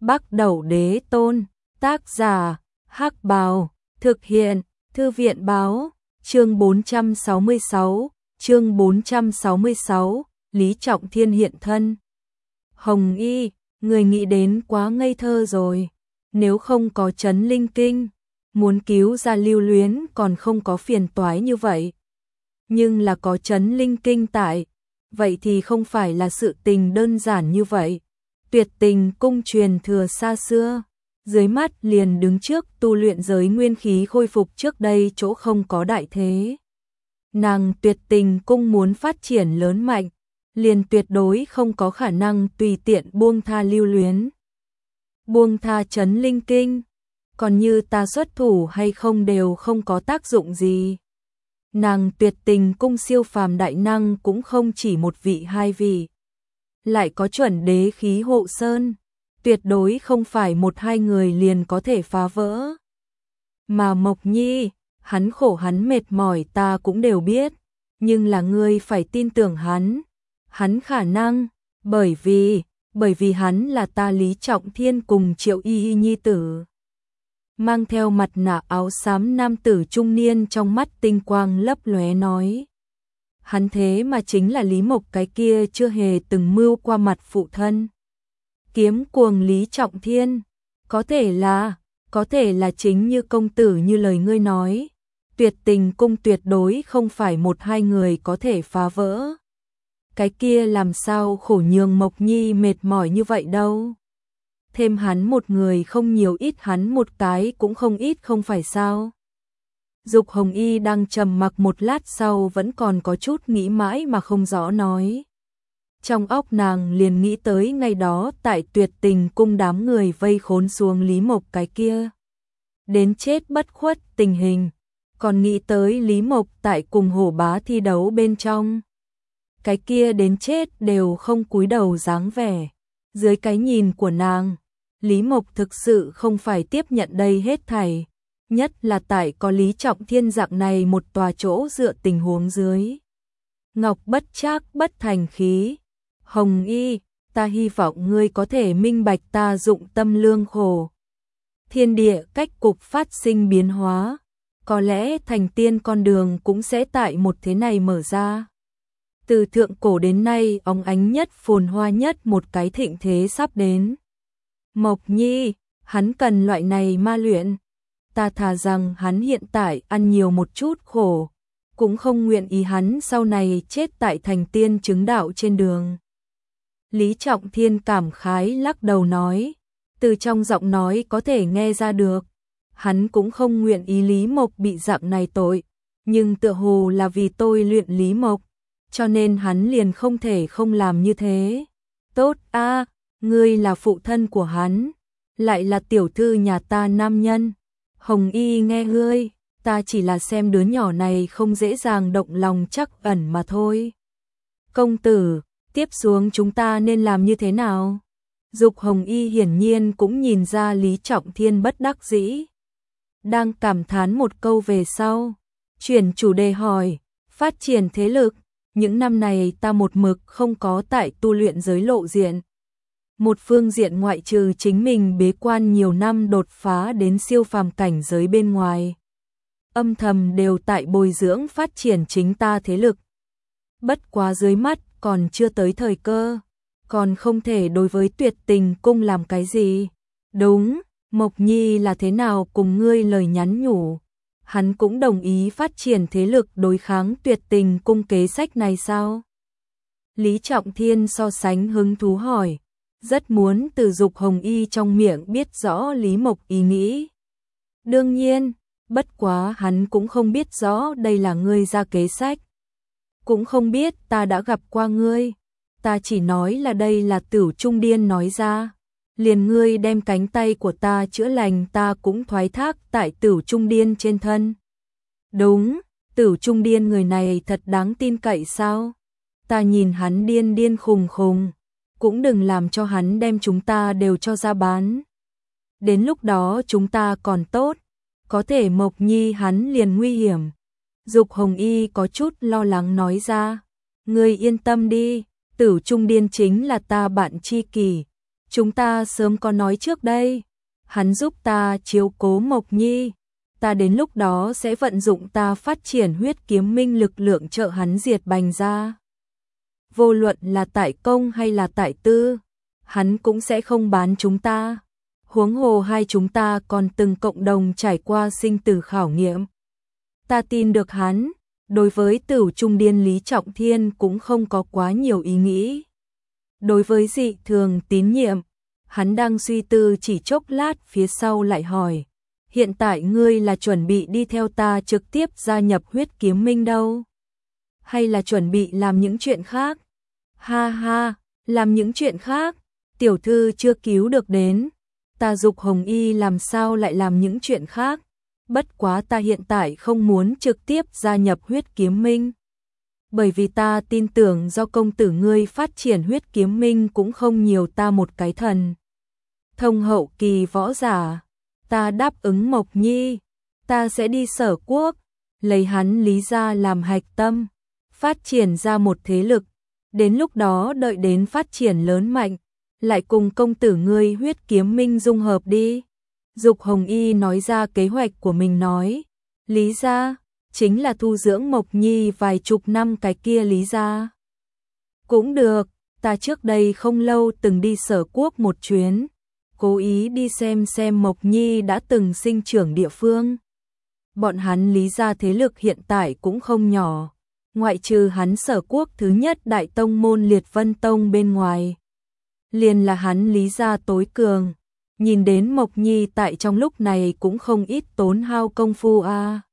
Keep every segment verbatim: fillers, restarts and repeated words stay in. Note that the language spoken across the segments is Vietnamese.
Bắc Đẩu Đế Tôn, tác giả, Hắc Bào, thực hiện, Thư viện Báo, chương bốn trăm sáu mươi sáu, chương bốn trăm sáu mươi sáu, Lý Trọng Thiên hiện thân. Hồng Y, người nghĩ đến quá ngây thơ rồi, nếu không có Trấn Linh Kinh, muốn cứu ra Lưu Luyến còn không có phiền toái như vậy. Nhưng là có Trấn Linh Kinh tại, vậy thì không phải là sự tình đơn giản như vậy. Tuyệt Tình Cung truyền thừa xa xưa, dưới mắt liền đứng trước tu luyện giới nguyên khí khôi phục trước đây chỗ không có đại thế. Nàng Tuyệt Tình Cung muốn phát triển lớn mạnh, liền tuyệt đối không có khả năng tùy tiện buông tha Lưu Luyến. Buông tha Trấn Linh Kinh, còn như ta xuất thủ hay không đều không có tác dụng gì. Nàng Tuyệt Tình Cung siêu phàm đại năng cũng không chỉ một vị hai vị, lại có chuẩn đế khí hộ sơn, tuyệt đối không phải một hai người liền có thể phá vỡ. Mà Mộc Nhi, hắn khổ hắn mệt mỏi ta cũng đều biết, nhưng là ngươi phải tin tưởng hắn, hắn khả năng, bởi vì, bởi vì hắn là ta Lý Trọng Thiên cùng Triệu Y Y nhi tử. Mang theo mặt nạ áo xám nam tử trung niên trong mắt tinh quang lấp lóe nói. Hắn thế mà chính là Lý Mộc cái kia chưa hề từng mưu qua mặt phụ thân. Kiếm cuồng Lý Trọng Thiên, có thể là, có thể là chính như công tử như lời ngươi nói. Tuyệt Tình Cung tuyệt đối không phải một hai người có thể phá vỡ. Cái kia làm sao khổ nhường Mộc Nhi mệt mỏi như vậy đâu. Thêm hắn một người không nhiều ít hắn một cái cũng không ít không phải sao. Dục Hồng Y đang trầm mặc một lát sau vẫn còn có chút nghĩ mãi mà không rõ nói. Trong óc nàng liền nghĩ tới ngày đó tại Tuyệt Tình Cung đám người vây khốn xuống Lý Mộc cái kia. Đến chết bất khuất tình hình, còn nghĩ tới Lý Mộc tại cùng Hổ Bá thi đấu bên trong. Cái kia đến chết đều không cúi đầu dáng vẻ. Dưới cái nhìn của nàng, Lý Mộc thực sự không phải tiếp nhận đây hết thảy. Nhất là tại có Lý Trọng Thiên dạng này một tòa chỗ dựa tình huống dưới. Ngọc bất trác bất thành khí. Hồng Y, ta hy vọng ngươi có thể minh bạch ta dụng tâm lương khổ. Thiên địa cách cục phát sinh biến hóa. Có lẽ thành tiên con đường cũng sẽ tại một thế này mở ra. Từ thượng cổ đến nay óng ánh nhất phồn hoa nhất một cái thịnh thế sắp đến. Mộc Nhi, hắn cần loại này ma luyện. Ta thà rằng hắn hiện tại ăn nhiều một chút khổ, cũng không nguyện ý hắn sau này chết tại thành tiên chứng đạo trên đường. Lý Trọng Thiên cảm khái lắc đầu nói, từ trong giọng nói có thể nghe ra được, hắn cũng không nguyện ý Lý Mộc bị dạng này tội, nhưng tựa hồ là vì tôi luyện Lý Mộc, cho nên hắn liền không thể không làm như thế. Tốt a, ngươi là phụ thân của hắn, lại là tiểu thư nhà ta nam nhân. Hồng Y nghe ngươi, ta chỉ là xem đứa nhỏ này không dễ dàng động lòng chắc ẩn mà thôi. Công tử, tiếp xuống chúng ta nên làm như thế nào? Dục Hồng Y hiển nhiên cũng nhìn ra Lý Trọng Thiên bất đắc dĩ. Đang cảm thán một câu về sau, chuyển chủ đề hỏi, phát triển thế lực, những năm này ta một mực không có tại tu luyện giới lộ diện. Một phương diện ngoại trừ chính mình bế quan nhiều năm đột phá đến siêu phàm cảnh giới bên ngoài. Âm thầm đều tại bồi dưỡng phát triển chính ta thế lực. Bất quá dưới mắt còn chưa tới thời cơ, còn không thể đối với Tuyệt Tình Cung làm cái gì. Đúng, Mộc Nhi là thế nào cùng ngươi lời nhắn nhủ. Hắn cũng đồng ý phát triển thế lực đối kháng Tuyệt Tình Cung kế sách này sao? Lý Trọng Thiên so sánh hứng thú hỏi. Rất muốn từ Dục Hồng Y trong miệng biết rõ Lý Mộc ý nghĩ. Đương nhiên, bất quá hắn cũng không biết rõ đây là ngươi ra kế sách. Cũng không biết ta đã gặp qua ngươi. Ta chỉ nói là đây là Tửu Trung Điên nói ra. Liền ngươi đem cánh tay của ta chữa lành ta cũng thoái thác tại Tửu Trung Điên trên thân. Đúng, Tửu Trung Điên người này thật đáng tin cậy sao? Ta nhìn hắn điên điên khùng khùng. Cũng đừng làm cho hắn đem chúng ta đều cho ra bán. Đến lúc đó chúng ta còn tốt, có thể Mộc Nhi hắn liền nguy hiểm. Dục Hồng Y có chút lo lắng nói ra, ngươi yên tâm đi, Tửu Trung Điên chính là ta bạn tri kỷ, Chúng ta sớm có nói trước đây, hắn giúp ta chiếu cố Mộc Nhi, ta đến lúc đó sẽ vận dụng ta phát triển huyết kiếm minh lực lượng trợ hắn diệt Bành gia. Vô luận là tại công hay là tại tư, hắn cũng sẽ không bán chúng ta. Huống hồ hai chúng ta còn từng cộng đồng trải qua sinh tử khảo nghiệm. Ta tin được hắn, đối với Tửu Trung Điên Lý Trọng Thiên cũng không có quá nhiều ý nghĩ. Đối với dị thường tín nhiệm, hắn đang suy tư chỉ chốc lát phía sau lại hỏi, hiện tại ngươi là chuẩn bị đi theo ta trực tiếp gia nhập huyết kiếm minh đâu? Hay là chuẩn bị làm những chuyện khác? Ha ha, làm những chuyện khác, tiểu thư chưa cứu được đến, ta Dục Hồng Y làm sao lại làm những chuyện khác, bất quá ta hiện tại không muốn trực tiếp gia nhập huyết kiếm minh. Bởi vì ta tin tưởng do công tử ngươi phát triển huyết kiếm minh cũng không nhiều ta một cái thần thông hậu kỳ võ giả, ta đáp ứng Mộc Nhi, ta sẽ đi Sở Quốc, lấy hắn Lý gia làm hạch tâm, phát triển ra một thế lực, đến lúc đó đợi đến phát triển lớn mạnh, lại cùng công tử ngươi huyết kiếm minh dung hợp đi. Dục Hồng Y nói ra kế hoạch của mình nói, Lý gia chính là thu dưỡng Mộc Nhi vài chục năm cái kia Lý gia. Cũng được, ta trước đây không lâu từng đi Sở Quốc một chuyến, cố ý đi xem xem Mộc Nhi đã từng sinh trưởng địa phương. Bọn hắn Lý gia thế lực hiện tại cũng không nhỏ, ngoại trừ hắn Sở Quốc thứ nhất đại tông môn Liệt Vân Tông bên ngoài, liền là hắn Lý gia tối cường. Nhìn đến Mộc Nhi tại trong lúc này cũng không ít tốn hao công phu a. À.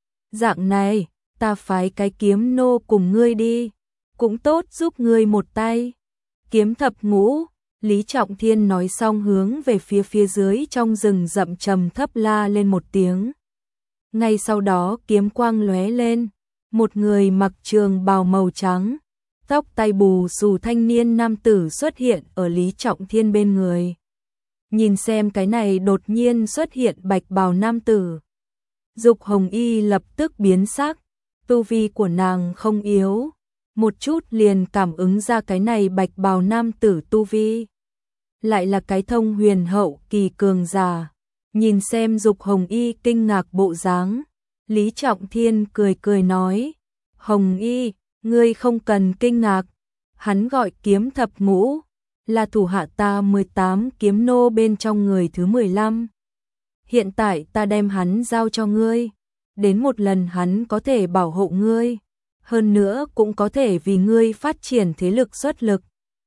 Dạng này, ta phái cái kiếm nô cùng ngươi đi, cũng tốt giúp ngươi một tay. Kiếm thập ngũ, Lý Trọng Thiên nói xong hướng về phía phía dưới trong rừng rậm trầm thấp la lên một tiếng. Ngay sau đó kiếm quang lóe lên, một người mặc trường bào màu trắng, tóc tai bù xù thanh niên nam tử xuất hiện ở Lý Trọng Thiên bên người. Nhìn xem cái này đột nhiên xuất hiện bạch bào nam tử, Dục Hồng Y lập tức biến sắc, tu vi của nàng không yếu, một chút liền cảm ứng ra cái này bạch bào nam tử tu vi lại là cái thông huyền hậu kỳ cường giả. Nhìn xem Dục Hồng Y kinh ngạc bộ dáng, Lý Trọng Thiên cười cười nói, Hồng Y, ngươi không cần kinh ngạc, hắn gọi kiếm thập ngũ, là thủ hạ ta mười tám kiếm nô bên trong người thứ mười lăm. Hiện tại ta đem hắn giao cho ngươi, đến một lần hắn có thể bảo hộ ngươi, hơn nữa cũng có thể vì ngươi phát triển thế lực xuất lực.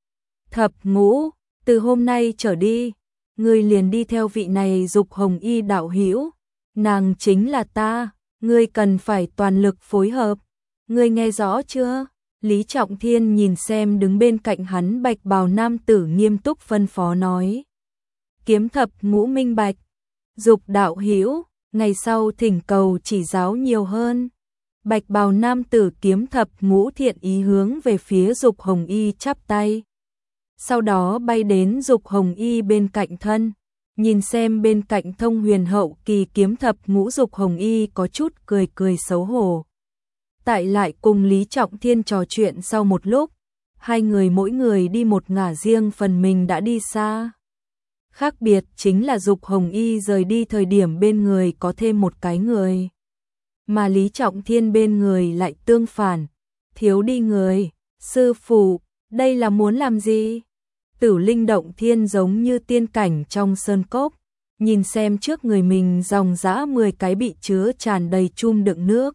Thập ngũ, từ hôm nay trở đi, ngươi liền đi theo vị này Dục Hồng Y đạo hữu, nàng chính là ta, ngươi cần phải toàn lực phối hợp, ngươi nghe rõ chưa? Lý Trọng Thiên nhìn xem đứng bên cạnh hắn bạch bào nam tử nghiêm túc phân phó nói. Kiếm thập ngũ minh bạch, Dục đạo hữu, ngày sau thỉnh cầu chỉ giáo nhiều hơn. Bạch bào nam tử kiếm thập ngũ thiện ý hướng về phía Dục Hồng Y chắp tay. Sau đó bay đến Dục Hồng Y bên cạnh thân, nhìn xem bên cạnh thông huyền hậu kỳ kiếm thập ngũ Dục Hồng Y có chút cười cười xấu hổ. Tại lại cùng Lý Trọng Thiên trò chuyện sau một lúc, hai người mỗi người đi một ngả riêng phần mình đã đi xa. Khác biệt chính là Dục Hồng Y rời đi thời điểm bên người có thêm một cái người, mà Lý Trọng Thiên bên người lại tương phản, thiếu đi người. Sư phụ, đây là muốn làm gì? Tử Linh Động Thiên giống như tiên cảnh trong sơn cốc, nhìn xem trước người mình dòng dã mười cái bị chứa tràn đầy chum đựng nước.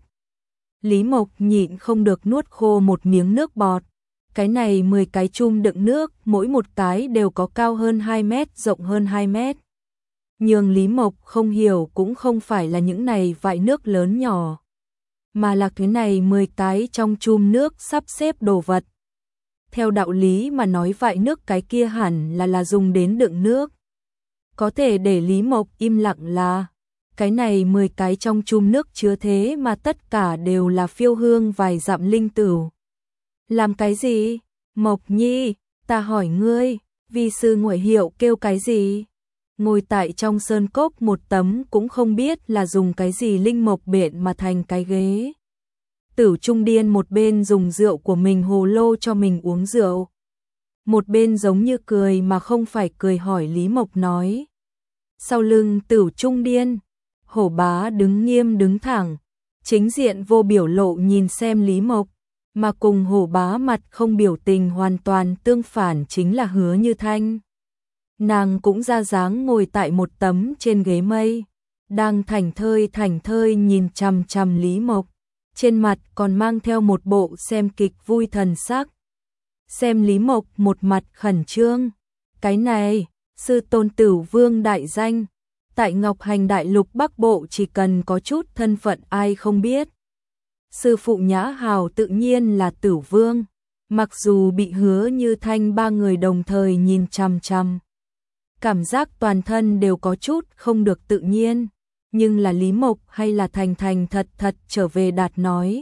Lý Mộc nhịn không được nuốt khô một miếng nước bọt. Cái này mười cái chum đựng nước, mỗi một cái đều có cao hơn hai mét, rộng hơn hai mét. Nhưng Lý Mộc không hiểu cũng không phải là những này vại nước lớn nhỏ, mà là cái này mười cái trong chum nước sắp xếp đồ vật. Theo đạo lý mà nói vại nước cái kia hẳn là là dùng đến đựng nước. Có thể để Lý Mộc im lặng là cái này mười cái trong chum nước chứa thế mà tất cả đều là phiêu hương vài dặm linh tửu. Làm cái gì? Mộc Nhi, ta hỏi ngươi, vi sư nguội hiệu kêu cái gì? Ngồi tại trong sơn cốc một tấm cũng không biết là dùng cái gì linh mộc bện mà thành cái ghế. Tử Trung Điên một bên dùng rượu của mình hồ lô cho mình uống rượu, một bên giống như cười mà không phải cười hỏi Lý Mộc nói. Sau lưng Tửu Trung Điên, Hổ Bá đứng nghiêm đứng thẳng, chính diện vô biểu lộ nhìn xem Lý Mộc, mà cùng Hổ Bá mặt không biểu tình hoàn toàn tương phản chính là Hứa Như Thanh. Nàng cũng ra dáng ngồi tại một tấm trên ghế mây, đang thảnh thơi thảnh thơi nhìn chằm chằm Lý Mộc, trên mặt còn mang theo một bộ xem kịch vui thần sắc. Xem Lý Mộc một mặt khẩn trương, cái này, sư tôn Tửu Vương đại danh, tại Ngọc Hành Đại Lục Bắc Bộ chỉ cần có chút thân phận ai không biết. Sư phụ Nhã Hào tự nhiên là Tửu Vương, mặc dù bị Hứa Như Thanh ba người đồng thời nhìn chằm chằm, cảm giác toàn thân đều có chút không được tự nhiên, nhưng là Lý Mộc hay là thành thành thật thật trở về đạt nói.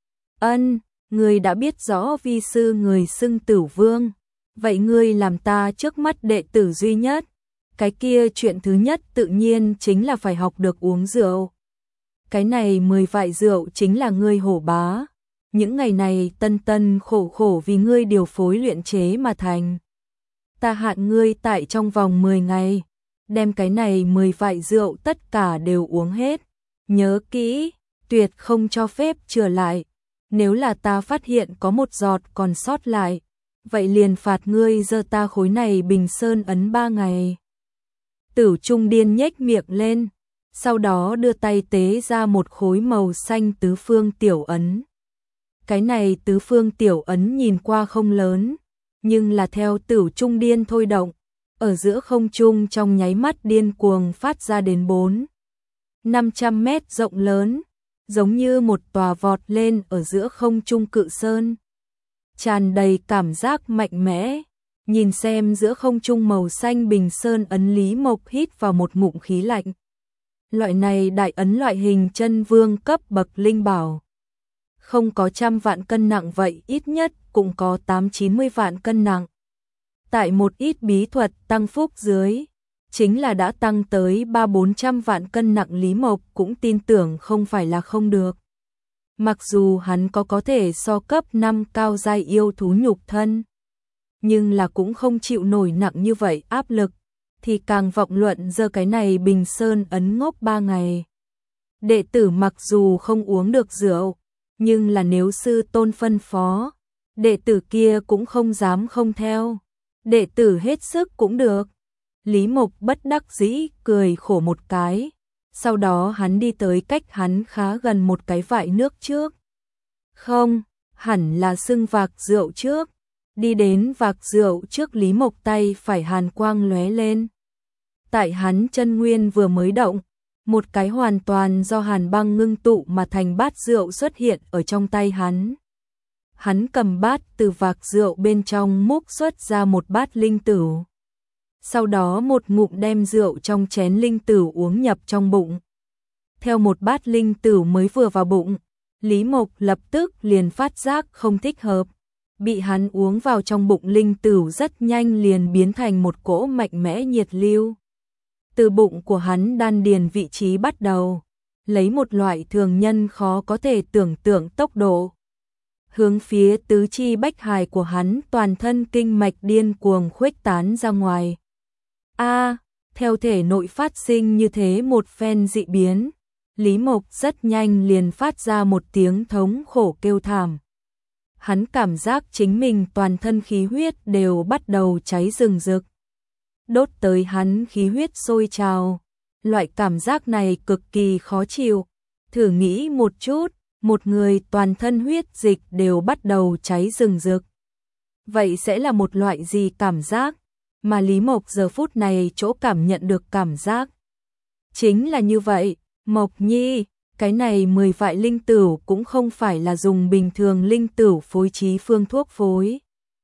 Ân, người đã biết rõ vi sư người xưng Tửu Vương, vậy ngươi làm ta trước mắt đệ tử duy nhất, cái kia chuyện thứ nhất tự nhiên chính là phải học được uống rượu. Cái này mười vại rượu chính là ngươi Hổ Bá, những ngày này tân tân khổ khổ vì ngươi điều phối luyện chế mà thành. Ta hạn ngươi tại trong vòng mười ngày, đem cái này mười vại rượu tất cả đều uống hết. Nhớ kỹ, tuyệt không cho phép chừa lại. Nếu là ta phát hiện có một giọt còn sót lại, vậy liền phạt ngươi giơ ta khối này bình sơn ấn ba ngày. Tửu Trung Điên nhếch miệng lên, sau đó đưa tay tế ra một khối màu xanh tứ phương tiểu ấn. Cái này tứ phương tiểu ấn nhìn qua không lớn, nhưng là theo Tửu Trung Điên thôi động, ở giữa không trung trong nháy mắt điên cuồng phát ra đến bốn năm trăm mét rộng lớn, giống như một tòa vọt lên ở giữa không trung cự sơn. Tràn đầy cảm giác mạnh mẽ, nhìn xem giữa không trung màu xanh bình sơn ấn, Lý Mộc hít vào một ngụm khí lạnh. Loại này đại ấn loại hình chân vương cấp bậc linh bảo, không có trăm vạn cân nặng vậy ít nhất cũng có tám chín mươi vạn cân nặng. Tại một ít bí thuật tăng phúc dưới, chính là đã tăng tới ba bốn trăm vạn cân nặng, Lý Mộc cũng tin tưởng không phải là không được. Mặc dù hắn có có thể so cấp năm cao giai yêu thú nhục thân, nhưng là cũng không chịu nổi nặng như vậy áp lực, thì càng vọng luận giơ cái này bình sơn ấn ngốc ba ngày. Đệ tử mặc dù không uống được rượu, nhưng là nếu sư tôn phân phó, đệ tử kia cũng không dám không theo. Đệ tử hết sức cũng được. Lý Mộc bất đắc dĩ cười khổ một cái, sau đó hắn đi tới cách hắn khá gần một cái vại nước trước. Không, hẳn là xưng vạc rượu trước. Đi đến vạc rượu trước, Lý Mộc tay phải hàn quang lóe lên. Tại hắn chân nguyên vừa mới động, một cái hoàn toàn do hàn băng ngưng tụ mà thành bát rượu xuất hiện ở trong tay hắn. Hắn cầm bát từ vạc rượu bên trong múc xuất ra một bát linh tửu. Sau đó một ngụm đem rượu trong chén linh tửu uống nhập trong bụng. Theo một bát linh tửu mới vừa vào bụng, Lý Mộc lập tức liền phát giác không thích hợp. Bị hắn uống vào trong bụng linh tửu rất nhanh liền biến thành một cỗ mạnh mẽ nhiệt lưu. Từ bụng của hắn đan điền vị trí bắt đầu, lấy một loại thường nhân khó có thể tưởng tượng tốc độ, hướng phía tứ chi bách hài của hắn, toàn thân kinh mạch điên cuồng khuếch tán ra ngoài. A, theo thể nội phát sinh như thế một phen dị biến, Lý Mộc rất nhanh liền phát ra một tiếng thống khổ kêu thảm. Hắn cảm giác chính mình toàn thân khí huyết đều bắt đầu cháy rừng rực, đốt tới hắn khí huyết sôi trào. Loại cảm giác này cực kỳ khó chịu. Thử nghĩ một chút, một người toàn thân huyết dịch đều bắt đầu cháy rừng rực, vậy sẽ là một loại gì cảm giác? Mà Lý Mộc giờ phút này chỗ cảm nhận được cảm giác chính là như vậy. Mộc Nhi, cái này mười vại linh tửu cũng không phải là dùng bình thường linh tửu phối trí phương thuốc phối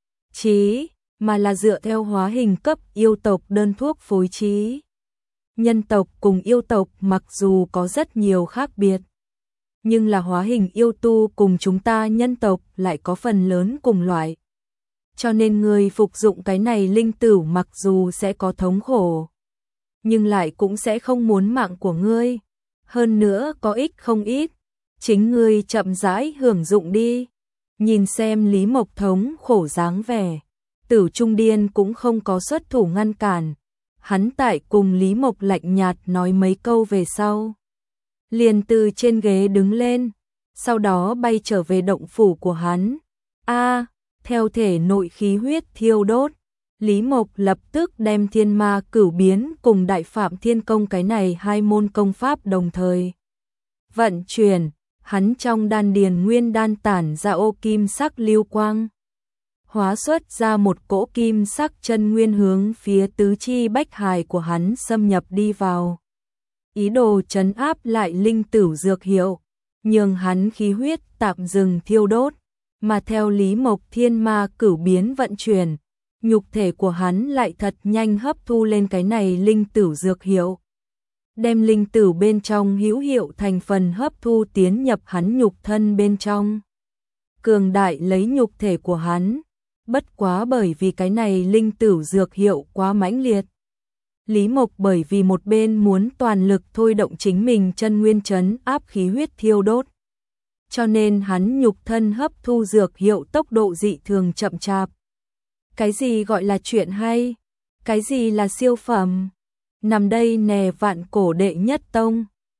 trí, mà là dựa theo hóa hình cấp yêu tộc đơn thuốc phối trí. Nhân tộc cùng yêu tộc mặc dù có rất nhiều khác biệt, nhưng là hóa hình yêu tu cùng chúng ta nhân tộc lại có phần lớn cùng loại. Cho nên người phục dụng cái này linh tửu mặc dù sẽ có thống khổ, nhưng lại cũng sẽ không muốn mạng của ngươi. Hơn nữa có ích không ít, chính ngươi chậm rãi hưởng dụng đi. Nhìn xem Lý Mộc thống khổ dáng vẻ, Tử Trung Điên cũng không có xuất thủ ngăn cản. Hắn tại cùng Lý Mộc lạnh nhạt nói mấy câu về sau, liền từ trên ghế đứng lên, sau đó bay trở về động phủ của hắn. A, theo thể nội khí huyết thiêu đốt, Lý Mộc lập tức đem Thiên Ma Cửu Biến cùng Đại Phạm Thiên Công cái này hai môn công pháp đồng thời vận chuyển, hắn trong đan điền nguyên đan tản ra ô kim sắc lưu quang, hóa xuất ra một cỗ kim sắc chân nguyên hướng phía tứ chi bách hài của hắn xâm nhập đi vào, ý đồ trấn áp lại linh tửu dược hiệu, nhường hắn khí huyết tạm dừng thiêu đốt, mà theo Lý Mộc Thiên Ma Cửu Biến vận chuyển, nhục thể của hắn lại thật nhanh hấp thu lên cái này linh tửu dược hiệu, đem linh tửu bên trong hữu hiệu thành phần hấp thu tiến nhập hắn nhục thân bên trong, cường đại lấy nhục thể của hắn. Bất quá bởi vì cái này linh tửu dược hiệu quá mãnh liệt, Lý Mộc bởi vì một bên muốn toàn lực thôi động chính mình chân nguyên trấn áp khí huyết thiêu đốt, cho nên hắn nhục thân hấp thu dược hiệu tốc độ dị thường chậm chạp. Cái gì gọi là chuyện hay? Cái gì là siêu phẩm? Nằm đây nè vạn cổ đệ nhất tông.